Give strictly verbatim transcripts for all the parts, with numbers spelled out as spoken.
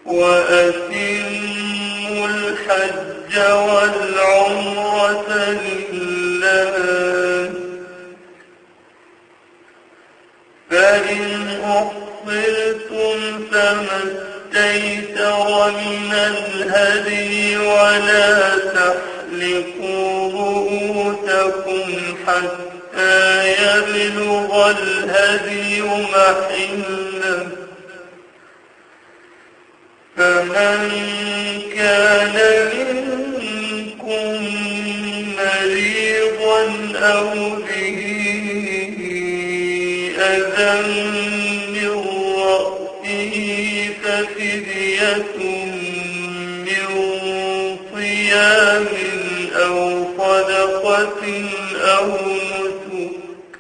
وأتموا الحج والعمرة لله، فإن أحصرتم فما استيسر من الهدي، ولا تحلقوا رؤوسكم حتى يبلغ الهدي محله، فمن كان منكم مريضا أو به أذى من رأسه ففدية من صيام أو صدقة أو نسك،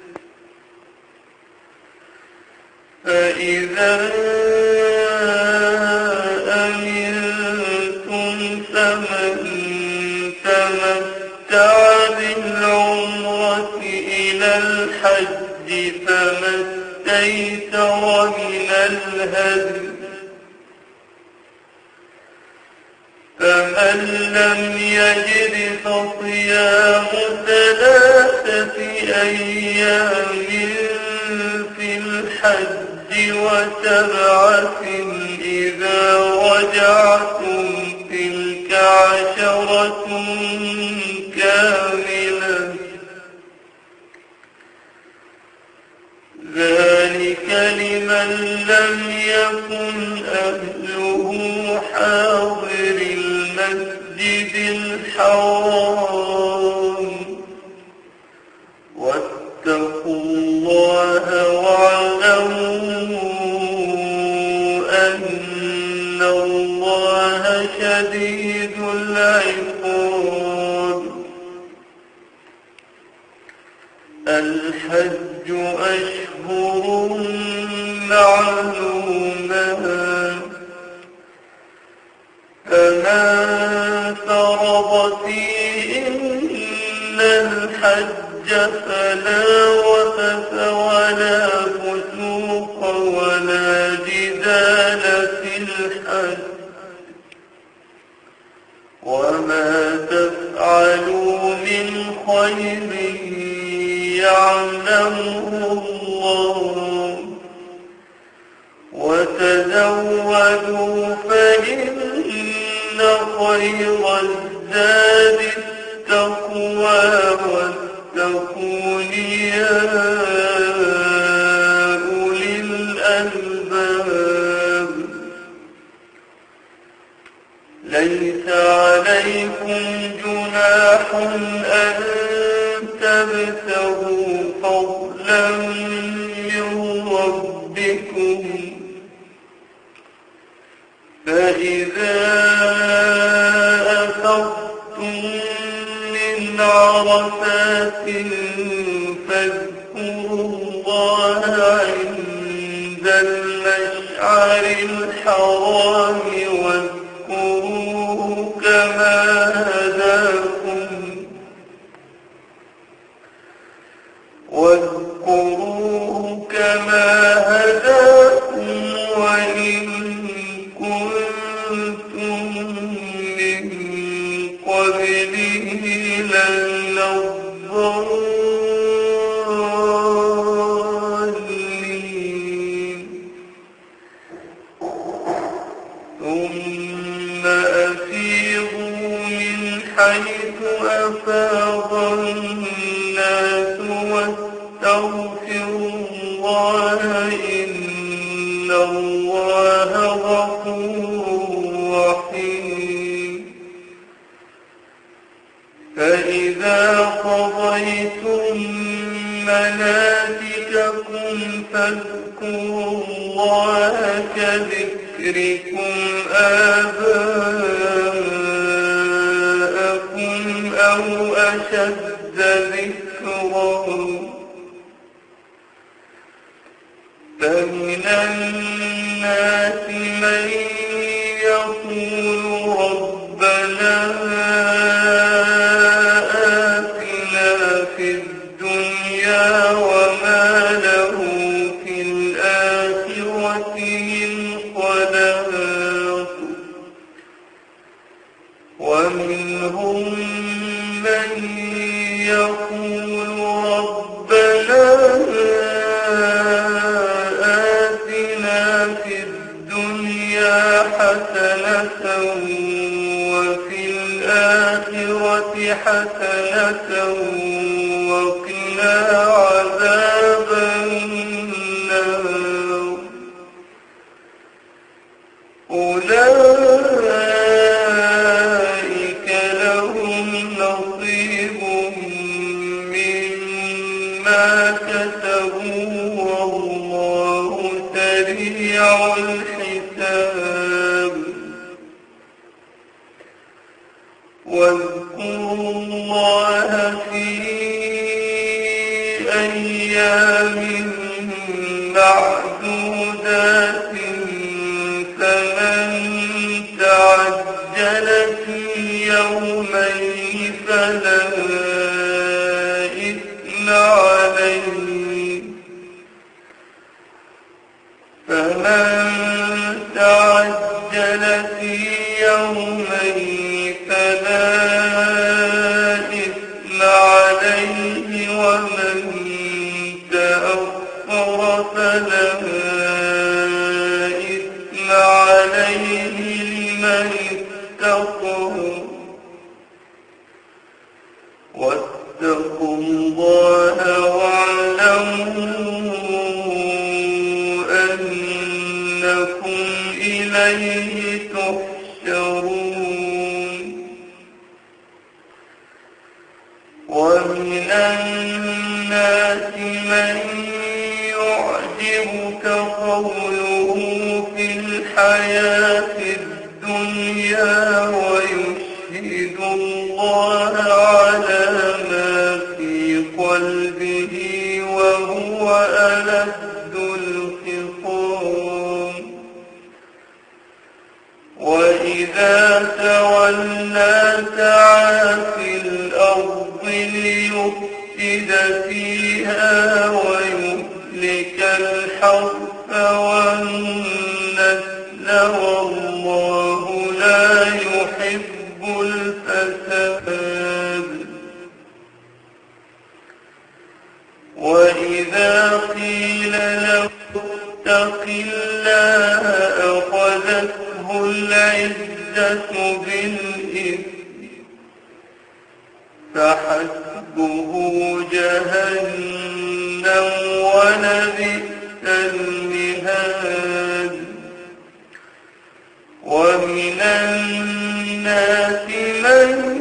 فإذا أمنتم فمن تمتع بالعمرة إلى الحج فما استيسر من الهدي، فمن لم يجد فصيام ثلاثة أيام في الحج وسبعة إذا رجعتم، تلك عشرة كاملة، ذلك لمن لم يكن أهله حاضر المسجد الحرام، واتقوا الله واعلموا أن الله شديد العقاب. الحج أشهر معلومات، فمن فرض فيهن الحج فلا رفث ولا فسوق ولا جدال في الحج، وما تفعلوا من خير يعلمه الله، وتزودوا فإن خير الزاد التقوى، واتقون يا أولي الألباب. ليس عليكم جناح أن تبتغوا فضلا من ربكم، فإذا أفضتم من عرفات فاذكروا الله عند المشعر الحرام، واذكروه كما هداكم واذكروه كما هداكم وإن كنتم من قبله لمن الضالين. ثم أفيضوا من حيث أفاض الناس واستغفروا الله إن الله غفور رحيم. فإذا قضيتم مناسككم فاذكروا الله كذكركم آباءكم أو أشد ذكرا، فمن الناس من يقول ربنا آتنا في الدنيا وما له في الآخرة من خلاق. سريع الحساب. واذكروا الله في أيام معدودات فمن تعجل في يومين فلا إثم عليه فمن تعجل في يومين فلا إثم عليه ومن تأخر فلا إثم عليه لمن اتقى. واتقوا الله واعلموا أنكم إليه تحشرون. ومن الناس من يعجبك قوله في الحياة الدنيا ويشهد الله على ما في قلبه وهو ألد الخصام. وإذا تولى سعى في الأرض ليفسد فيها ويهلك الحرث والنسل والله لا يحب الفساد. وإذا قيل له اتق الله أخذته العزة بالإثم فحسبه جهنم ولبئس المهاد. ومن الناس من